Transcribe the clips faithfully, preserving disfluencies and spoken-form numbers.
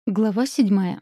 Глава седьмая.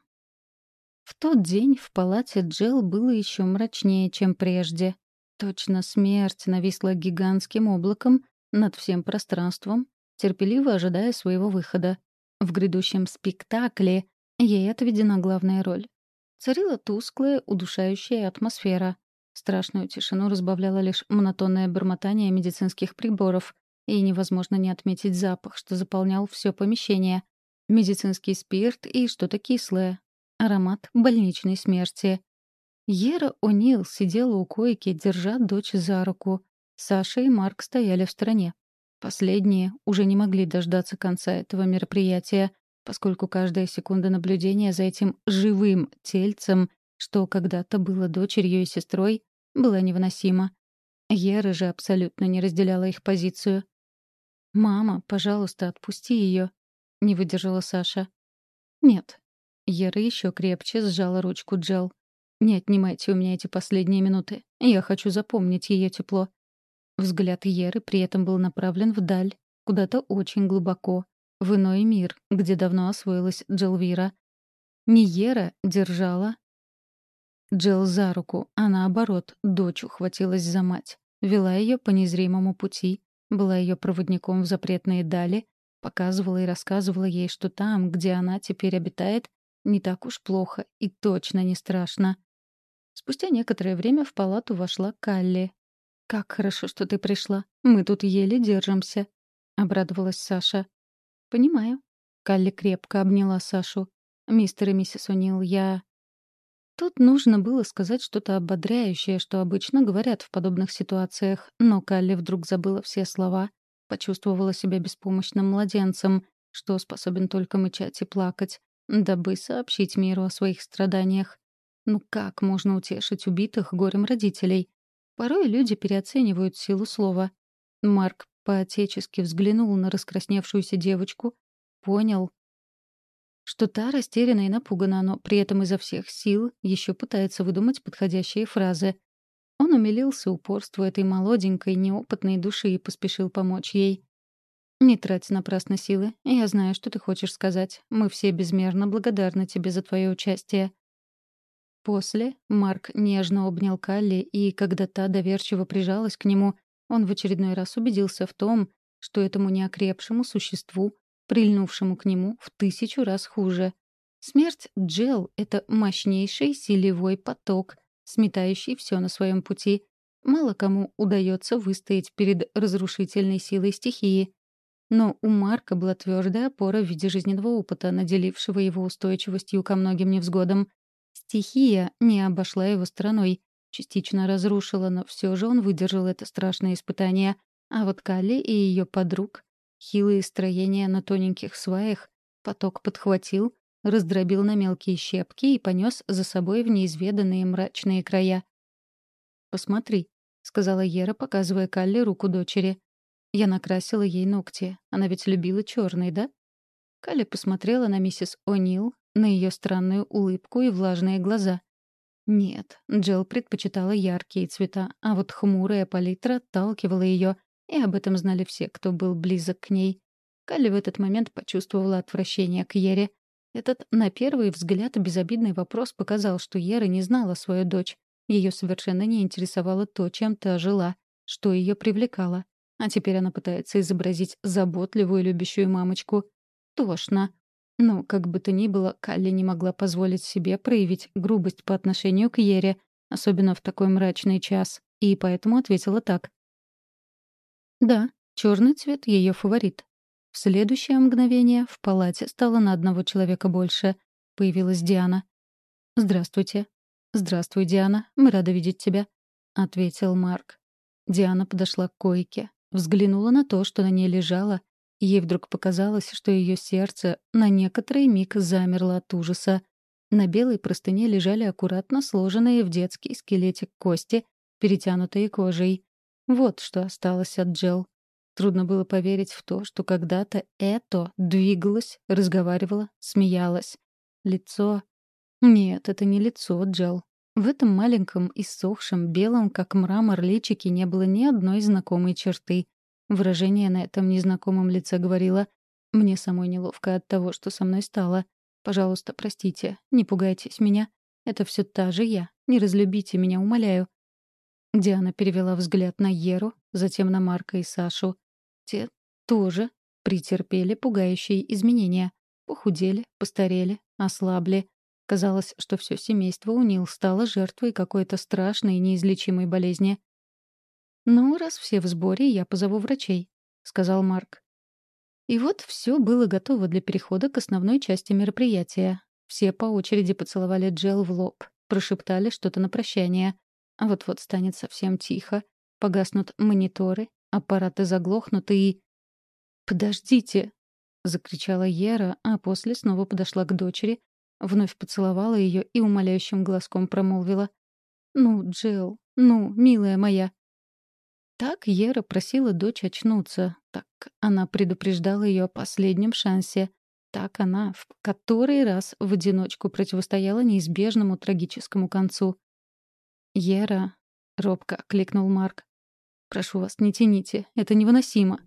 В тот день в палате Джел было еще мрачнее, чем прежде. Точно смерть нависла гигантским облаком над всем пространством, терпеливо ожидая своего выхода. В грядущем спектакле ей отведена главная роль. Царила тусклая, удушающая атмосфера. Страшную тишину разбавляло лишь монотонное бормотание медицинских приборов, и невозможно не отметить запах, что заполнял все помещение — медицинский спирт и что-то кислое. Аромат больничной смерти. Ера О'Нил сидела у койки, держа дочь за руку. Саша и Марк стояли в стороне. Последние уже не могли дождаться конца этого мероприятия, поскольку каждая секунда наблюдения за этим живым тельцем, что когда-то было дочерью и сестрой, была невыносима. Ера же абсолютно не разделяла их позицию. «Мама, пожалуйста, отпусти ее», — не выдержала Саша. «Нет». Ера еще крепче сжала ручку Джел. «Не отнимайте у меня эти последние минуты. Я хочу запомнить ее тепло». Взгляд Еры при этом был направлен вдаль, куда-то очень глубоко, в иной мир, где давно освоилась Джелвира. Не Ера держала Джел за руку, а наоборот, дочь ухватилась за мать, вела ее по незримому пути, была ее проводником в запретные дали, показывала и рассказывала ей, что там, где она теперь обитает, не так уж плохо и точно не страшно. Спустя некоторое время в палату вошла Калли. «Как хорошо, что ты пришла. Мы тут еле держимся», — обрадовалась Саша. «Понимаю». Калли крепко обняла Сашу. «Мистер и миссис О'Нил, я...» Тут нужно было сказать что-то ободряющее, что обычно говорят в подобных ситуациях, но Калли вдруг забыла все слова, почувствовала себя беспомощным младенцем, что способен только мычать и плакать, дабы сообщить миру о своих страданиях. Ну как можно утешить убитых горем родителей? Порой люди переоценивают силу слова. Марк по-отечески взглянул на раскрасневшуюся девочку, понял, что та растеряна и напугана, но при этом изо всех сил еще пытается выдумать подходящие фразы. Он умилился упорству этой молоденькой, неопытной души и поспешил помочь ей. «Не трать напрасно силы. Я знаю, что ты хочешь сказать. Мы все безмерно благодарны тебе за твое участие». После Марк нежно обнял Калли, и когда та доверчиво прижалась к нему, он в очередной раз убедился в том, что этому неокрепшему существу, прильнувшему к нему, в тысячу раз хуже. Смерть Джел — это мощнейший силевой поток, сметающий все на своем пути. Мало кому удается выстоять перед разрушительной силой стихии. Но у Марка была твердая опора в виде жизненного опыта, наделившего его устойчивостью ко многим невзгодам. Стихия не обошла его стороной, частично разрушила, но все же он выдержал это страшное испытание. А вот Калли и ее подруг, хилые строения на тоненьких сваях, поток подхватил, раздробил на мелкие щепки и понес за собой в неизведанные мрачные края. «Посмотри», — сказала Ера, показывая Калли руку дочери. «Я накрасила ей ногти. Она ведь любила черный, да?» Калли посмотрела на миссис О'Нил, на ее странную улыбку и влажные глаза. Нет, Джел предпочитала яркие цвета, а вот хмурая палитра отталкивала ее, и об этом знали все, кто был близок к ней. Калли в этот момент почувствовала отвращение к Ере. Этот, на первый взгляд, безобидный вопрос показал, что Ера не знала свою дочь. Ее совершенно не интересовало то, чем та жила, что ее привлекало. А теперь она пытается изобразить заботливую любящую мамочку. Тошно. Но, как бы то ни было, Калли не могла позволить себе проявить грубость по отношению к Ере, особенно в такой мрачный час, и поэтому ответила так. Да, черный цвет — ее фаворит. В следующее мгновение в палате стало на одного человека больше. Появилась Диана. «Здравствуйте». «Здравствуй, Диана. Мы рады видеть тебя», — ответил Марк. Диана подошла к койке, взглянула на то, что на ней лежало. Ей вдруг показалось, что ее сердце на некоторый миг замерло от ужаса. На белой простыне лежали аккуратно сложенные в детский скелетик кости, перетянутые кожей. Вот что осталось от Джел. Трудно было поверить в то, что когда-то это двигалось, разговаривало, смеялось. Лицо... Нет, это не лицо Джел. В этом маленьком, иссохшем, белом, как мрамор, личике не было ни одной знакомой черты. Выражение на этом незнакомом лице говорило: «Мне самой неловко от того, что со мной стало. Пожалуйста, простите, не пугайтесь меня. Это все та же я. Не разлюбите меня, умоляю». Диана перевела взгляд на Еру, затем на Марка и Сашу. Те тоже претерпели пугающие изменения. Похудели, постарели, ослабли. Казалось, что все семейство Унил стало жертвой какой-то страшной и неизлечимой болезни. «Ну, раз все в сборе, я позову врачей», — сказал Марк. И вот все было готово для перехода к основной части мероприятия. Все по очереди поцеловали Джел в лоб, прошептали что-то на прощание. А вот-вот станет совсем тихо. Погаснут мониторы, аппараты заглохнут и... «Подождите!» — закричала Ера, а после снова подошла к дочери, вновь поцеловала ее и умоляющим глазком промолвила: «Ну, Джел, ну, милая моя!» Так Ера просила дочь очнуться, так она предупреждала ее о последнем шансе, так она в который раз в одиночку противостояла неизбежному трагическому концу. «Ера», — робко окликнул Марк, — «прошу вас, не тяните, это невыносимо»,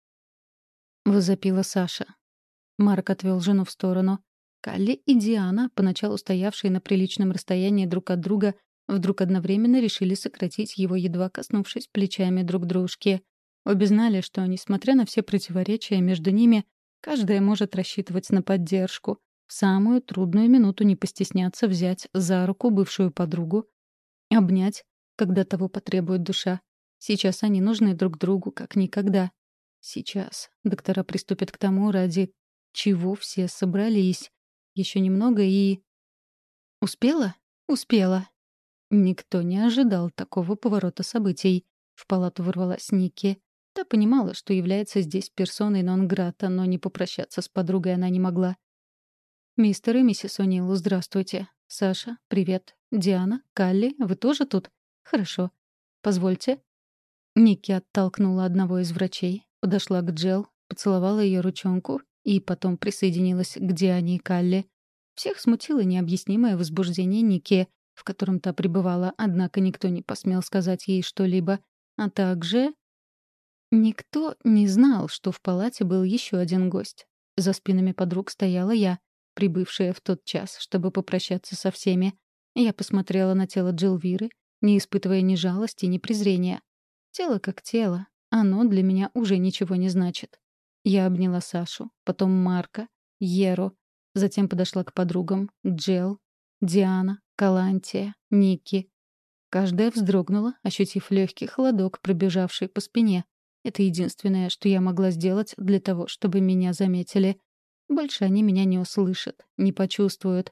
— возопила Саша. Марк отвел жену в сторону. Калли и Диана, поначалу стоявшие на приличном расстоянии друг от друга, вдруг одновременно решили сократить его, едва коснувшись плечами друг дружки. Обе знали, что, несмотря на все противоречия между ними, каждая может рассчитывать на поддержку. В самую трудную минуту не постесняться взять за руку бывшую подругу, обнять, когда того потребует душа. Сейчас они нужны друг другу, как никогда. Сейчас доктора приступят к тому, ради чего все собрались. Еще немного и... Успела? Успела. Никто не ожидал такого поворота событий. В палату ворвалась Ники. Та понимала, что является здесь персоной нон-грата, но не попрощаться с подругой она не могла. «Мистер и миссис О'Нил, здравствуйте. Саша, привет. Диана, Калли, вы тоже тут? Хорошо. Позвольте». Ники оттолкнула одного из врачей, подошла к Джел, поцеловала ее ручонку и потом присоединилась к Диане и Калли. Всех смутило необъяснимое возбуждение Ники, в котором та пребывала, однако никто не посмел сказать ей что-либо. А также... Никто не знал, что в палате был еще один гость. За спинами подруг стояла я, прибывшая в тот час, чтобы попрощаться со всеми. Я посмотрела на тело Джилвиры, не испытывая ни жалости, ни презрения. Тело как тело, оно для меня уже ничего не значит. Я обняла Сашу, потом Марка, Еру, затем подошла к подругам Джел, Диана, Калантия, Ники. Каждая вздрогнула, ощутив легкий холодок, пробежавший по спине. Это единственное, что я могла сделать для того, чтобы меня заметили. Больше они меня не услышат, не почувствуют.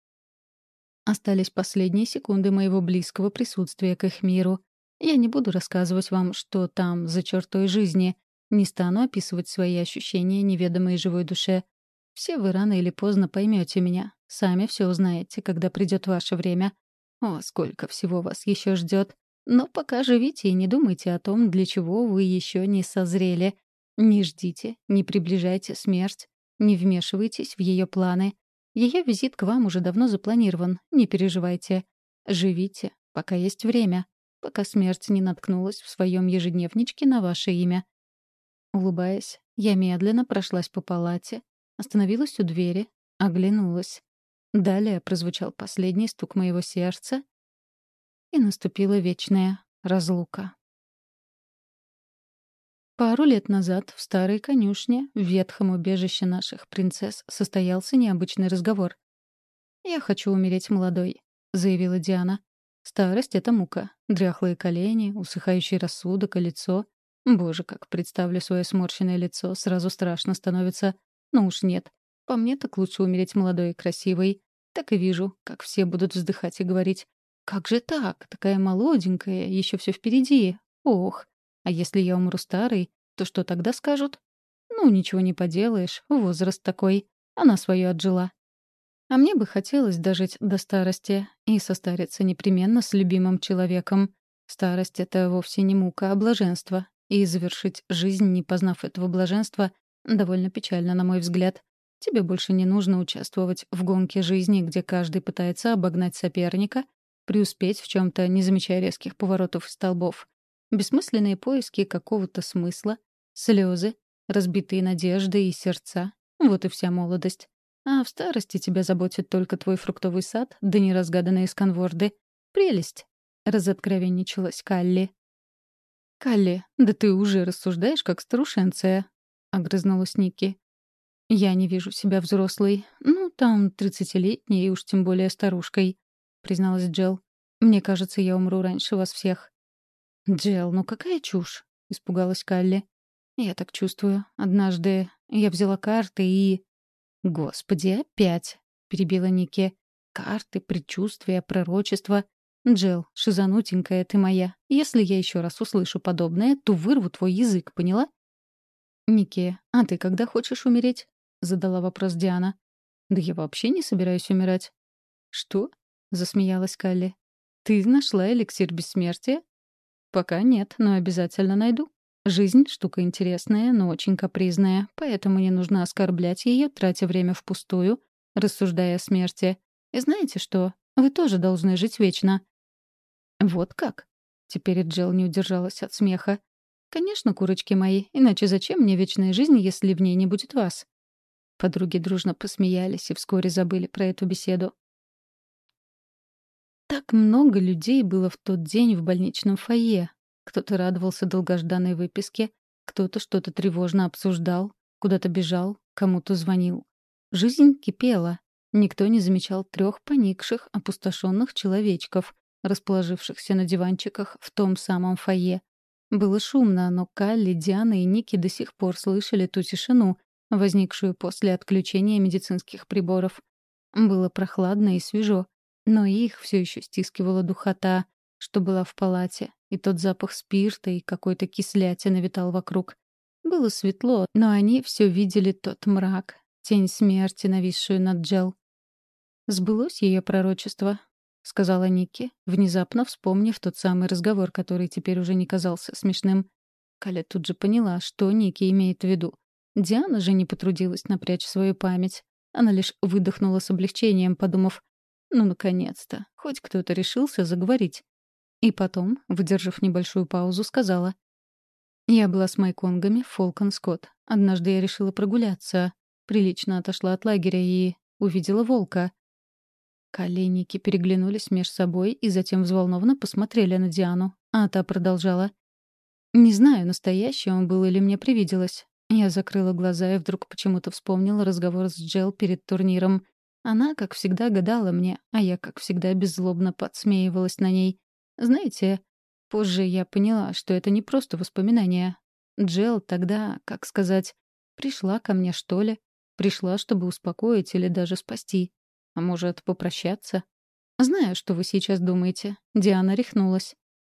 Остались последние секунды моего близкого присутствия к их миру. Я не буду рассказывать вам, что там за чертой жизни. Не стану описывать свои ощущения неведомой живой душе. Все вы рано или поздно поймете меня. Сами все узнаете, когда придет ваше время. О, сколько всего вас еще ждет. Но пока живите и не думайте о том, для чего вы еще не созрели. Не ждите, не приближайте смерть, не вмешивайтесь в ее планы. Ее визит к вам уже давно запланирован, не переживайте. Живите, пока есть время, пока смерть не наткнулась в своем ежедневничке на ваше имя. Улыбаясь, я медленно прошлась по палате, остановилась у двери, оглянулась. Далее прозвучал последний стук моего сердца, и наступила вечная разлука. Пару лет назад в старой конюшне, в ветхом убежище наших принцесс, состоялся необычный разговор. «Я хочу умереть молодой», — заявила Диана. «Старость — это мука. Дряхлые колени, усыхающий рассудок и лицо. Боже, как представлю свое сморщенное лицо, сразу страшно становится. Но уж нет. По мне так лучше умереть молодой и красивой. Так и вижу, как все будут вздыхать и говорить: «Как же так? Такая молоденькая, еще все впереди. Ох! А если я умру старой, то что тогда скажут? Ну, ничего не поделаешь, возраст такой. Она свое отжила». А мне бы хотелось дожить до старости и состариться непременно с любимым человеком. Старость — это вовсе не мука, а блаженство. И завершить жизнь, не познав этого блаженства, довольно печально, на мой взгляд. Тебе больше не нужно участвовать в гонке жизни, где каждый пытается обогнать соперника, преуспеть в чем-то, не замечая резких поворотов и столбов. Бессмысленные поиски какого-то смысла, слезы, разбитые надежды и сердца — вот и вся молодость. А в старости тебя заботит только твой фруктовый сад да неразгаданные сканворды. Прелесть!» — разоткровенничалась Калли. «Калли, да ты уже рассуждаешь, как старушенция», — огрызнулась Ники. «Я не вижу себя взрослой. Ну, там, тридцатилетней, и уж тем более старушкой», — призналась Джилл. «Мне кажется, я умру раньше вас всех». «Джилл, ну какая чушь?» — испугалась Калли. «Я так чувствую. Однажды я взяла карты и...» «Господи, опять!» — перебила Ники. «Карты, предчувствия, пророчества. Джилл, шизанутенькая ты моя. Если я еще раз услышу подобное, то вырву твой язык, поняла?» «Ники, а ты когда хочешь умереть?» — задала вопрос Диана. «Да я вообще не собираюсь умирать». «Что?» — засмеялась Калли. «Ты нашла эликсир бессмертия?» «Пока нет, но обязательно найду. Жизнь — штука интересная, но очень капризная, поэтому не нужно оскорблять ее, тратя время впустую, рассуждая о смерти. И знаете что? Вы тоже должны жить вечно». «Вот как?» Теперь Джилл не удержалась от смеха. «Конечно, курочки мои, иначе зачем мне вечная жизнь, если в ней не будет вас?» Подруги дружно посмеялись и вскоре забыли про эту беседу. Так много людей было в тот день в больничном фойе. Кто-то радовался долгожданной выписке, кто-то что-то тревожно обсуждал, куда-то бежал, кому-то звонил. Жизнь кипела. Никто не замечал трех поникших, опустошенных человечков, расположившихся на диванчиках в том самом фойе. Было шумно, но Калли, Диана и Ники до сих пор слышали ту тишину, возникшую после отключения медицинских приборов. Было прохладно и свежо, но их все еще стискивала духота, что была в палате, и тот запах спирта и какой-то кислятины витал вокруг. Было светло, но они все видели тот мрак, тень смерти, нависшую над Джел. «Сбылось ее пророчество», — сказала Ники, внезапно вспомнив тот самый разговор, который теперь уже не казался смешным. Каля тут же поняла, что Ники имеет в виду. Диана же не потрудилась напрячь свою память. Она лишь выдохнула с облегчением, подумав: «Ну, наконец-то, хоть кто-то решился заговорить». И потом, выдержав небольшую паузу, сказала: «Я была с майконгами в Фолкон-Скотт. Однажды я решила прогуляться. Прилично отошла от лагеря и увидела волка». Коленники переглянулись меж собой и затем взволнованно посмотрели на Диану. А та продолжала: «Не знаю, настоящий он был или мне привиделось». Я закрыла глаза и вдруг почему-то вспомнила разговор с Джел перед турниром. Она, как всегда, гадала мне, а я, как всегда, беззлобно подсмеивалась на ней. Знаете, позже я поняла, что это не просто воспоминания. Джел тогда, как сказать, пришла ко мне, что ли? Пришла, чтобы успокоить или даже спасти. А может, попрощаться? Знаю, что вы сейчас думаете. Диана рехнулась.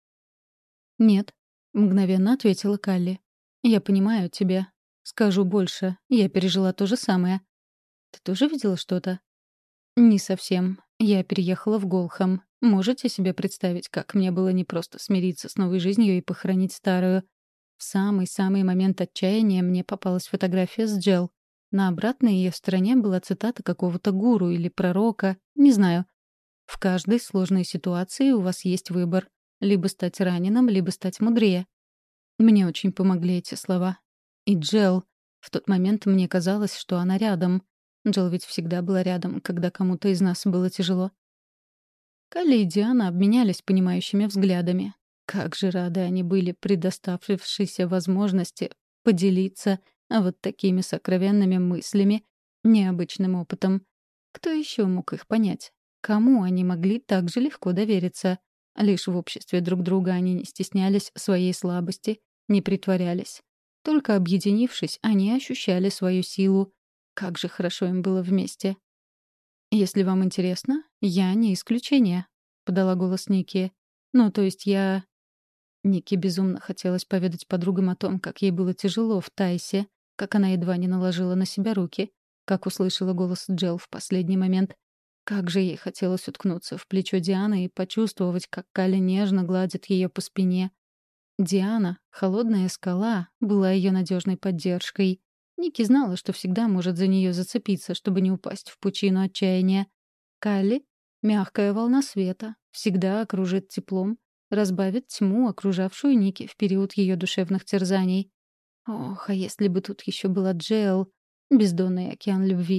«Нет», — мгновенно ответила Калли. «Я понимаю тебя. Скажу больше. Я пережила то же самое». «Ты тоже видела что-то?» «Не совсем. Я переехала в Голхэм. Можете себе представить, как мне было непросто смириться с новой жизнью и похоронить старую? В самый-самый момент отчаяния мне попалась фотография с Джел. На обратной ее стороне была цитата какого-то гуру или пророка, не знаю. В каждой сложной ситуации у вас есть выбор. Либо стать раненым, либо стать мудрее. Мне очень помогли эти слова. И Джел. В тот момент мне казалось, что она рядом. Джел ведь всегда была рядом, когда кому-то из нас было тяжело. Калли и Диана обменялись понимающими взглядами. Как же рады они были предоставившейся возможности поделиться вот такими сокровенными мыслями, необычным опытом. Кто еще мог их понять? Кому они могли так же легко довериться? Лишь в обществе друг друга они не стеснялись своей слабости, не притворялись. Только объединившись, они ощущали свою силу. Как же хорошо им было вместе. «Если вам интересно, я не исключение», — подала голос Ники. «Ну, то есть я...» Нике безумно хотелось поведать подругам о том, как ей было тяжело в Тайсе, как она едва не наложила на себя руки, как услышала голос Джел в последний момент. Как же ей хотелось уткнуться в плечо Дианы и почувствовать, как Каля нежно гладит ее по спине. Диана, холодная скала, была ее надежной поддержкой. Ники знала, что всегда может за нее зацепиться, чтобы не упасть в пучину отчаяния. Калли — мягкая волна света, всегда окружит теплом, разбавит тьму, окружавшую Ники в период ее душевных терзаний. Ох, а если бы тут еще была Джел, бездонный океан любви.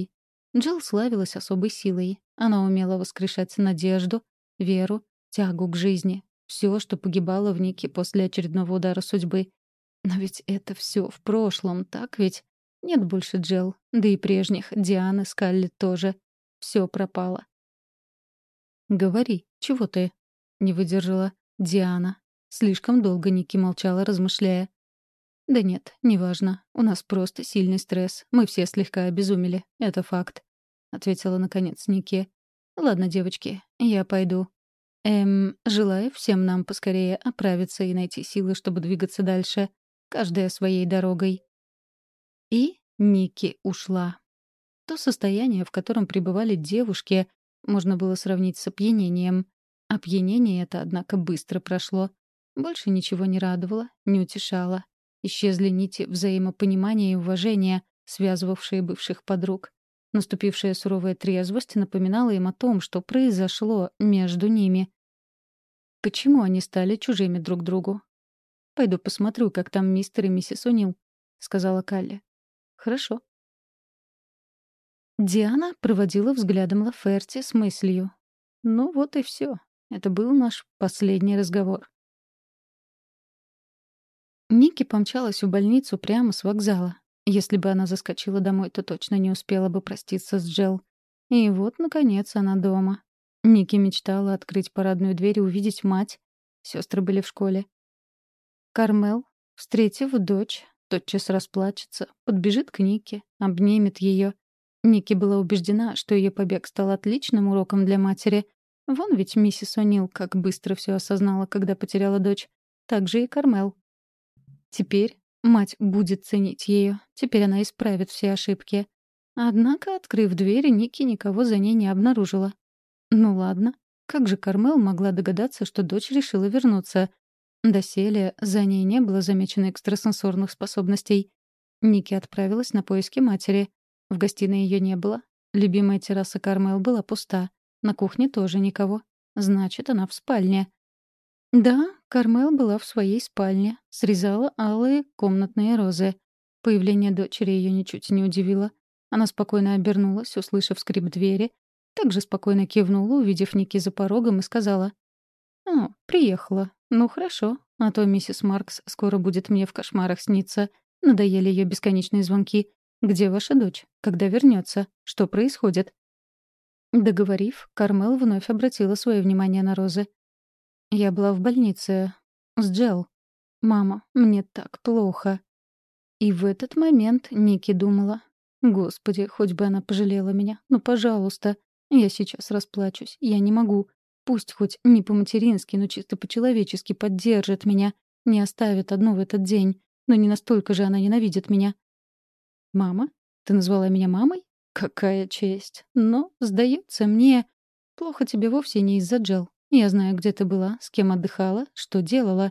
Джилл славилась особой силой. Она умела воскрешать надежду, веру, тягу к жизни. Все, что погибало в Нике после очередного удара судьбы. Но ведь это все в прошлом, так ведь? Нет больше Джилл, да и прежних, Дианы, Скалли тоже. Все пропало. «Говори, чего ты?» — не выдержала Диана. Слишком долго Ники молчала, размышляя. «Да нет, неважно. У нас просто сильный стресс. Мы все слегка обезумели. Это факт», — ответила наконец Ники. «Ладно, девочки, я пойду. Эм, желаю всем нам поскорее оправиться и найти силы, чтобы двигаться дальше. Каждая своей дорогой». И Ники ушла. То состояние, в котором пребывали девушки, можно было сравнить с опьянением. Опьянение это, однако, быстро прошло. Больше ничего не радовало, не утешало. Исчезли нити взаимопонимания и уважения, связывавшие бывших подруг. Наступившая суровая трезвость напоминала им о том, что произошло между ними. Почему они стали чужими друг другу? «Пойду посмотрю, как там мистер и миссис О'Нил», — сказала Калли. «Хорошо». Диана проводила взглядом Лаферти с мыслью. «Ну вот и все. Это был наш последний разговор». Ники помчалась в больницу прямо с вокзала. Если бы она заскочила домой, то точно не успела бы проститься с Джел. И вот, наконец, она дома. Ники мечтала открыть парадную дверь и увидеть мать. Сестры были в школе. Кармел, встретив дочь, тотчас расплачется, подбежит к Нике, обнимет ее. Ники была убеждена, что ее побег стал отличным уроком для матери. Вон ведь миссис О'Нил как быстро все осознала, когда потеряла дочь. Так же и Кармел. Теперь мать будет ценить ее. Теперь она исправит все ошибки. Однако, открыв дверь, Ники никого за ней не обнаружила. Ну ладно. Как же Кармел могла догадаться, что дочь решила вернуться? Доселе за ней не было замечено экстрасенсорных способностей. Ники отправилась на поиски матери. В гостиной ее не было. Любимая терраса Кармел была пуста. На кухне тоже никого. Значит, она в спальне. Да, Кармел была в своей спальне, срезала алые комнатные розы. Появление дочери ее ничуть не удивило. Она спокойно обернулась, услышав скрип двери, также спокойно кивнула, увидев Ники за порогом, и сказала: «О, приехала. Ну хорошо, а то миссис Маркс скоро будет мне в кошмарах сниться. Надоели ее бесконечные звонки. Где ваша дочь? Когда вернется? Что происходит?» Договорив, Кармел вновь обратила свое внимание на розы. «Я была в больнице. С Джел. Мама, мне так плохо». И в этот момент Ники думала: «Господи, хоть бы она пожалела меня. Ну, пожалуйста. Я сейчас расплачусь. Я не могу. Пусть хоть не по-матерински, но чисто по-человечески поддержит меня. Не оставит одну в этот день. Но не настолько же она ненавидит меня». «Мама? Ты назвала меня мамой? Какая честь. Но, сдается мне, плохо тебе вовсе не из-за Джел. Я знаю, где ты была, с кем отдыхала, что делала».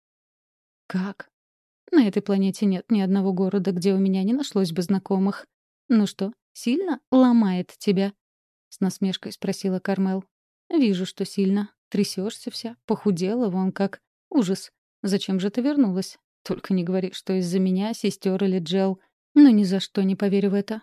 «Как? На этой планете нет ни одного города, где у меня не нашлось бы знакомых. Ну что, сильно ломает тебя?» С насмешкой спросила Кармел. «Вижу, что сильно. Трясешься вся, похудела, вон как. Ужас. Зачем же ты вернулась? Только не говори, что из-за меня, сестер или Джел. Но ни за что не поверю в это».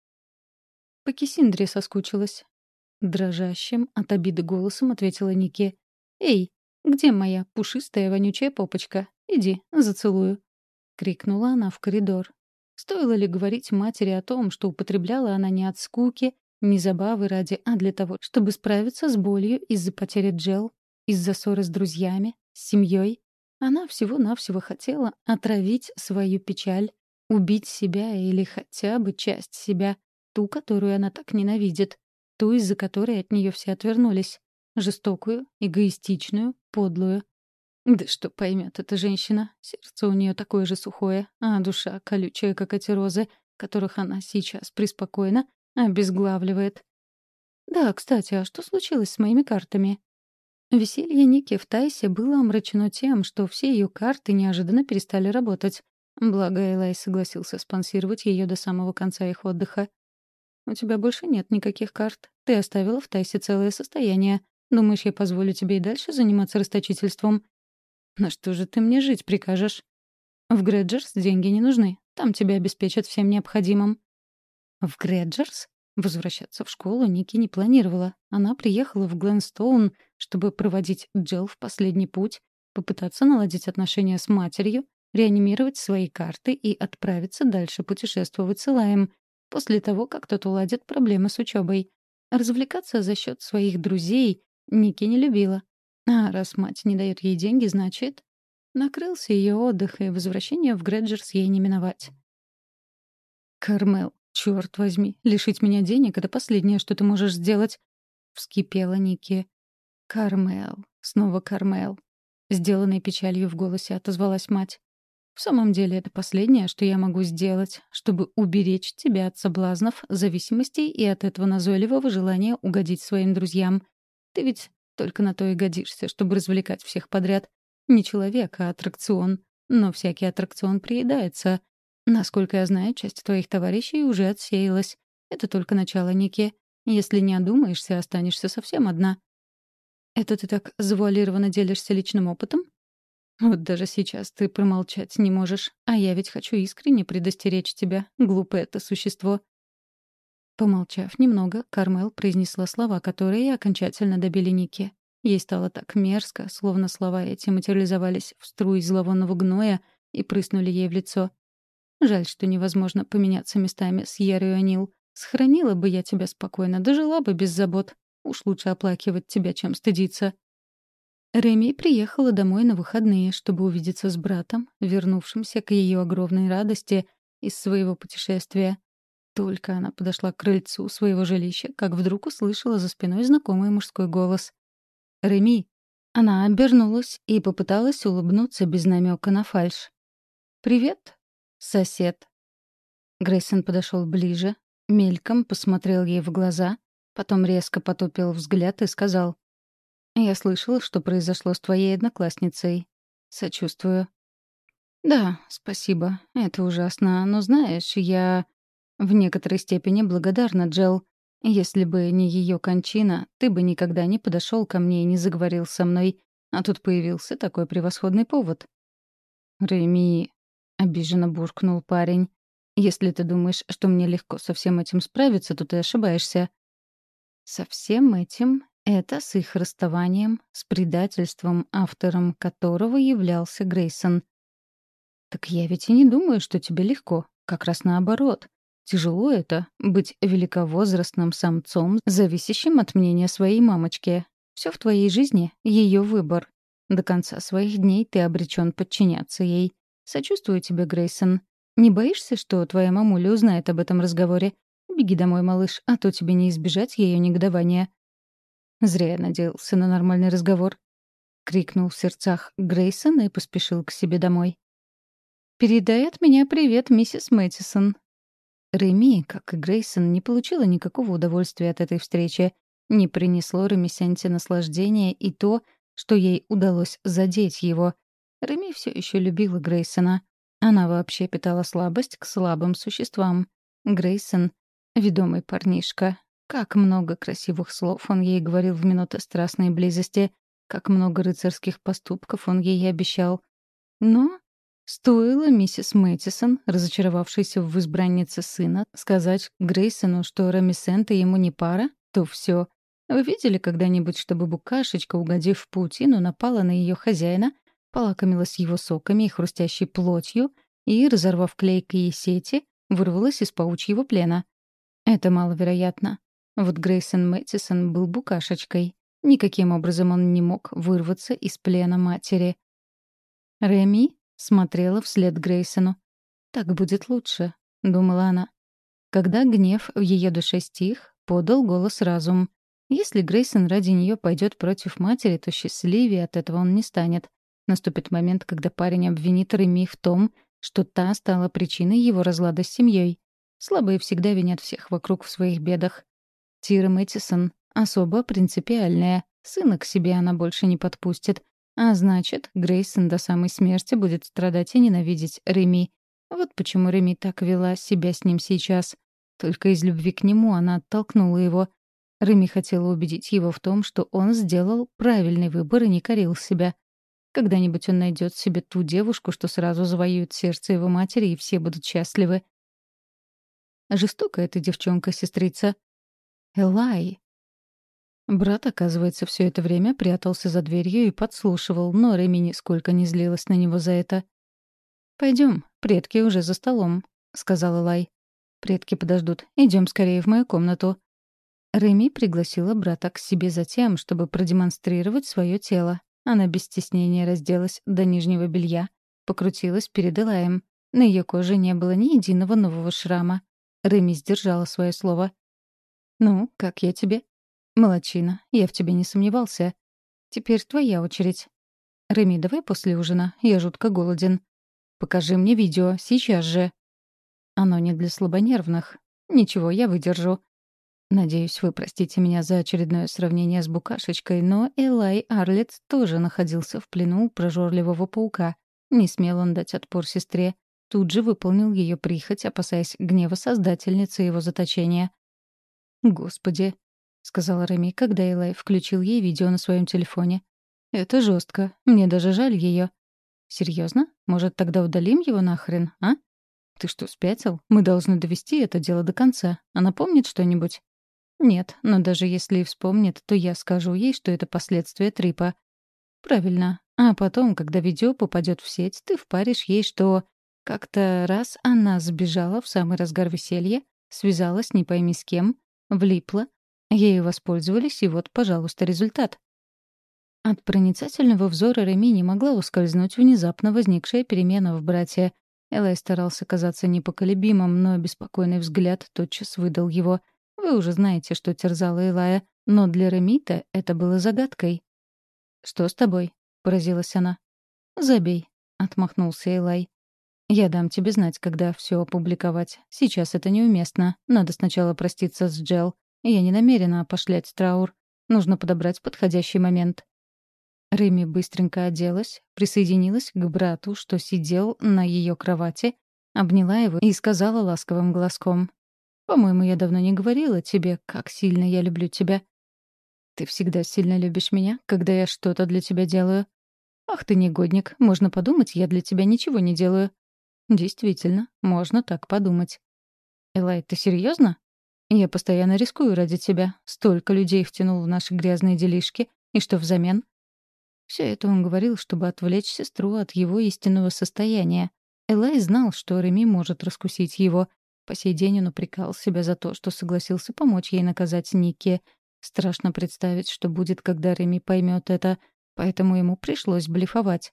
По Киссиндре соскучилась. Дрожащим от обиды голосом ответила Ники. «Эй, где моя пушистая вонючая попочка? Иди, зацелую». Крикнула она в коридор. Стоило ли говорить матери о том, что употребляла она не от скуки, не забавы ради, а для того, чтобы справиться с болью из-за потери Джел, из-за ссоры с друзьями, с семьей? Она всего-навсего хотела отравить свою печаль, убить себя или хотя бы часть себя, ту, которую она так ненавидит, ту, из-за которой от нее все отвернулись, жестокую, эгоистичную, подлую. Да что поймет эта женщина? Сердце у нее такое же сухое, а душа колючая, как эти розы, которых она сейчас преспокойно обезглавливает. Да, кстати, а что случилось с моими картами? Веселье Ники в Тайсе было омрачено тем, что все ее карты неожиданно перестали работать. Благо, Элай согласился спонсировать ее до самого конца их отдыха. «У тебя больше нет никаких карт. Ты оставила в Тайсе целое состояние. Думаешь, я позволю тебе и дальше заниматься расточительством? На что же ты мне жить прикажешь? В Грэджерс деньги не нужны. Там тебя обеспечат всем необходимым». «В Грэджерс?» Возвращаться в школу Ники не планировала. Она приехала в Гленстоун, чтобы проводить Джилл в последний путь, попытаться наладить отношения с матерью, реанимировать свои карты и отправиться дальше путешествовать с Илаем, после того, как тот уладит проблемы с учебой. Развлекаться за счет своих друзей Ники не любила. А раз мать не дает ей деньги, значит... Накрылся ее отдых, и возвращение в Грэджерс ей не миновать. «Кармел, черт возьми, лишить меня денег — это последнее, что ты можешь сделать», — вскипела Ники. «Кармел, снова Кармел», — сделанной печалью в голосе отозвалась мать. «В самом деле, это последнее, что я могу сделать, чтобы уберечь тебя от соблазнов, зависимостей и от этого назойливого желания угодить своим друзьям. Ты ведь только на то и годишься, чтобы развлекать всех подряд. Не человек, а аттракцион. Но всякий аттракцион приедается. Насколько я знаю, часть твоих товарищей уже отсеялась. Это только начало, Ники. Если не одумаешься, останешься совсем одна». «Это ты так завуалированно делишься личным опытом?» «Вот даже сейчас ты промолчать не можешь. А я ведь хочу искренне предостеречь тебя, глупое это существо». Помолчав немного, Кармел произнесла слова, которые окончательно добили Ники. Ей стало так мерзко, словно слова эти материализовались в струи зловонного гноя и прыснули ей в лицо. «Жаль, что невозможно поменяться местами с Ярой О'Нил. Сохранила бы я тебя спокойно, дожила бы без забот. Уж лучше оплакивать тебя, чем стыдиться». Реми приехала домой на выходные, чтобы увидеться с братом, вернувшимся к ее огромной радости из своего путешествия. Только она подошла к крыльцу своего жилища, как вдруг услышала за спиной знакомый мужской голос. «Реми!» Она обернулась и попыталась улыбнуться без намека на фальшь. «Привет, сосед». Грейсон подошел ближе, мельком посмотрел ей в глаза, потом резко потупил взгляд и сказал: «Я слышала, что произошло с твоей одноклассницей. Сочувствую». «Да, спасибо. Это ужасно. Но знаешь, я в некоторой степени благодарна, Джел. Если бы не ее кончина, ты бы никогда не подошел ко мне и не заговорил со мной. А тут появился такой превосходный повод». «Реми», — обиженно буркнул парень, — «если ты думаешь, что мне легко со всем этим справиться, то ты ошибаешься». Со всем этим — это с их расставанием, с предательством, автором которого являлся Грейсон. «Так я ведь и не думаю, что тебе легко. Как раз наоборот. Тяжело это — быть великовозрастным самцом, зависящим от мнения своей мамочки. Все в твоей жизни — ее выбор. До конца своих дней ты обречен подчиняться ей. Сочувствую тебе, Грейсон. Не боишься, что твоя мамуля узнает об этом разговоре? Беги домой, малыш, а то тебе не избежать ее негодования». «Зря я надеялся на нормальный разговор», — крикнул в сердцах Грейсон и поспешил к себе домой. «Передай от меня привет, миссис Мэттисон». Реми, как и Грейсон, не получила никакого удовольствия от этой встречи. Не принесло Ремисенте наслаждения и то, что ей удалось задеть его. Реми все еще любила Грейсона. Она вообще питала слабость к слабым существам. Грейсон — ведомый парнишка. Как много красивых слов он ей говорил в минуты страстной близости, как много рыцарских поступков он ей обещал. Но стоило миссис Мэттисон, разочаровавшейся в избраннице сына, сказать Грейсону, что Ремисента ему не пара, то все. Вы видели когда-нибудь, чтобы букашечка, угодив в паутину, напала на ее хозяина, полакомилась его соками и хрустящей плотью и, разорвав клейкие сети, вырвалась из паучьего плена? Это маловероятно. Вот Грейсон Мэттисон был букашечкой. Никаким образом он не мог вырваться из плена матери. Реми смотрела вслед Грейсону. «Так будет лучше», — думала она. Когда гнев в ее душе стих, подал голос разум. Если Грейсон ради нее пойдет против матери, то счастливее от этого он не станет. Наступит момент, когда парень обвинит Реми в том, что та стала причиной его разлада с семьей. Слабые всегда винят всех вокруг в своих бедах. Тира Мэттисон особо принципиальная. Сына к себе она больше не подпустит. А значит, Грейсон до самой смерти будет страдать и ненавидеть Реми. Вот почему Реми так вела себя с ним сейчас. Только из любви к нему она оттолкнула его. Реми хотела убедить его в том, что он сделал правильный выбор и не корил себя. Когда-нибудь он найдет себе ту девушку, что сразу завоюет сердце его матери, и все будут счастливы. Жестокая эта девчонка, сестрица. Элай. Брат, оказывается, все это время прятался за дверью и подслушивал, но Реми нисколько не злилась на него за это. Пойдем, предки уже за столом», — сказала Лай. «Предки подождут. Идем скорее в мою комнату». Реми пригласила брата к себе за тем, чтобы продемонстрировать свое тело. Она без стеснения разделась до нижнего белья, покрутилась перед Элаем. На ее коже не было ни единого нового шрама. Реми сдержала свое слово. «Ну, как я тебе?» «Молодчина, я в тебе не сомневался. Теперь твоя очередь. Реми, давай после ужина, я жутко голоден. Покажи мне видео, сейчас же». «Оно не для слабонервных. Ничего, я выдержу». Надеюсь, вы простите меня за очередное сравнение с букашечкой, но Элай Арлетт тоже находился в плену у прожорливого паука. Не смел он дать отпор сестре. Тут же выполнил ее прихоть, опасаясь гнева создательницы его заточения. «Господи», — сказала Реми, когда Элай включил ей видео на своем телефоне. «Это жестко. Мне даже жаль ее. Серьезно? Может, тогда удалим его нахрен, а? Ты что, спятил? Мы должны довести это дело до конца. Она помнит что-нибудь?» «Нет, но даже если и вспомнит, то я скажу ей, что это последствия трипа». «Правильно. А потом, когда видео попадет в сеть, ты впаришь ей, что как-то раз она сбежала в самый разгар веселья, связалась не пойми с кем, влипла, ею воспользовались, и вот, пожалуйста, результат». От проницательного взора Реми не могла ускользнуть внезапно возникшая перемена в брате. Элай старался казаться непоколебимым, но беспокойный взгляд тотчас выдал его. Вы уже знаете, что терзало Элая, но для Ремита это было загадкой. «Что с тобой?» — поразилась она. «Забей», — отмахнулся Элай. «Я дам тебе знать, когда все опубликовать. Сейчас это неуместно. Надо сначала проститься с Джел. Я не намерена опошлять траур. Нужно подобрать подходящий момент». Реми быстренько оделась, присоединилась к брату, что сидел на ее кровати, обняла его и сказала ласковым голоском: «По-моему, я давно не говорила тебе, как сильно я люблю тебя». «Ты всегда сильно любишь меня, когда я что-то для тебя делаю». «Ах ты негодник, можно подумать, я для тебя ничего не делаю». «Действительно, можно так подумать». «Элай, ты серьезно? Я постоянно рискую ради тебя. Столько людей втянул в наши грязные делишки. И что взамен?» Все это он говорил, чтобы отвлечь сестру от его истинного состояния. Элай знал, что Реми может раскусить его. По сей день он упрекал себя за то, что согласился помочь ей наказать Никки. Страшно представить, что будет, когда Реми поймет это, поэтому ему пришлось блефовать.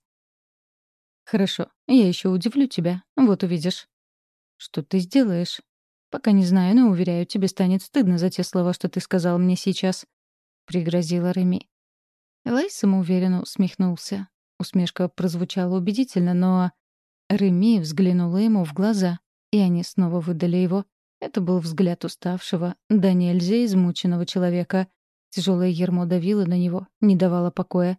«Хорошо, я еще удивлю тебя, вот увидишь». «Что ты сделаешь?» «Пока не знаю, но, уверяю, тебе станет стыдно за те слова, что ты сказал мне сейчас», — пригрозила Реми. Элай самоуверенно усмехнулся. Усмешка прозвучала убедительно, но Реми взглянула ему в глаза, и они снова выдали его. Это был взгляд уставшего, да нельзя измученного человека. Тяжелое ярмо давило на него, не давало покоя.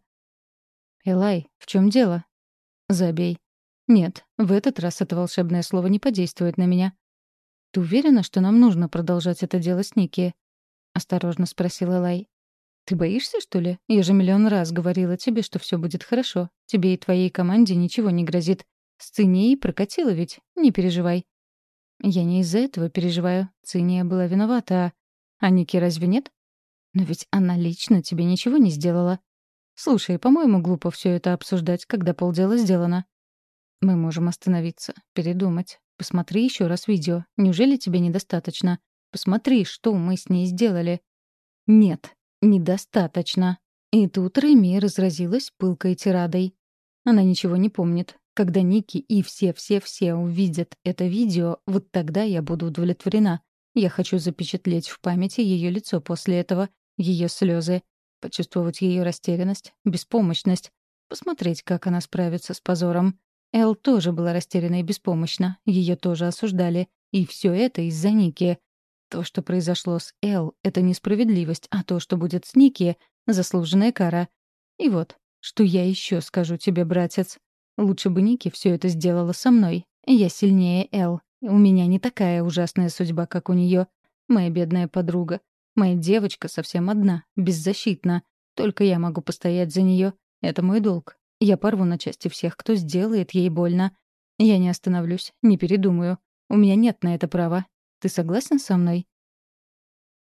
«Элай, в чем дело?» «Забей». «Нет, в этот раз это волшебное слово не подействует на меня». «Ты уверена, что нам нужно продолжать это дело с Никки?» — осторожно спросил Элай. «Ты боишься, что ли? Я же миллион раз говорила тебе, что все будет хорошо. Тебе и твоей команде ничего не грозит. Сцене и прокатила ведь, не переживай». «Я не из-за этого переживаю. Циния была виновата, а... А Ники разве нет? Но ведь она лично тебе ничего не сделала. Слушай, по-моему, глупо все это обсуждать, когда полдела сделано. Мы можем остановиться, передумать. Посмотри еще раз видео. Неужели тебе недостаточно? Посмотри, что мы с ней сделали». «Нет, недостаточно». И тут Реми разразилась пылкой тирадой. Она ничего не помнит. Когда Ники и все-все-все увидят это видео, вот тогда я буду удовлетворена. Я хочу запечатлеть в памяти ее лицо после этого, ее слезы, почувствовать ее растерянность, беспомощность, посмотреть, как она справится с позором. Эл тоже была растеряна и беспомощна, ее тоже осуждали. И все это из-за Ники. То, что произошло с Эл, — это несправедливость, а то, что будет с Ники, — заслуженная кара. И вот, что я еще скажу тебе, братец. Лучше бы Ники все это сделала со мной. Я сильнее Эл. У меня не такая ужасная судьба, как у нее. Моя бедная подруга. Моя девочка совсем одна, беззащитна. Только я могу постоять за нее. Это мой долг. Я порву на части всех, кто сделает ей больно. Я не остановлюсь, не передумаю. У меня нет на это права. Ты согласен со мной?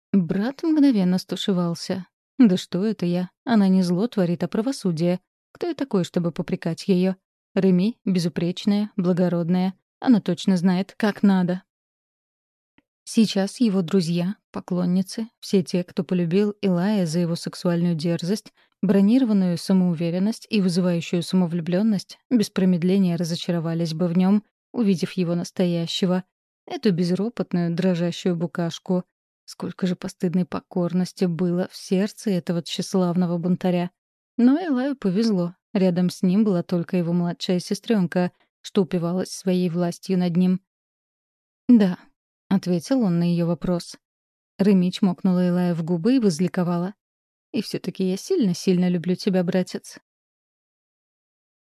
Брат мгновенно стушевался. «Да что это я? Она не зло творит, а правосудие. Кто я такой, чтобы попрекать ее? Реми — безупречная, благородная. Она точно знает, как надо». Сейчас его друзья, поклонницы, все те, кто полюбил Илая за его сексуальную дерзость, бронированную самоуверенность и вызывающую самовлюбленность, без промедления разочаровались бы в нем, увидев его настоящего, эту безропотную, дрожащую букашку. Сколько же постыдной покорности было в сердце этого тщеславного бунтаря. Но Илаю повезло. Рядом с ним была только его младшая сестренка, что упивалась своей властью над ним. «Да», — ответил он на ее вопрос. Реми чмокнула Элая в губы и возликовала. «И все таки я сильно-сильно люблю тебя, братец.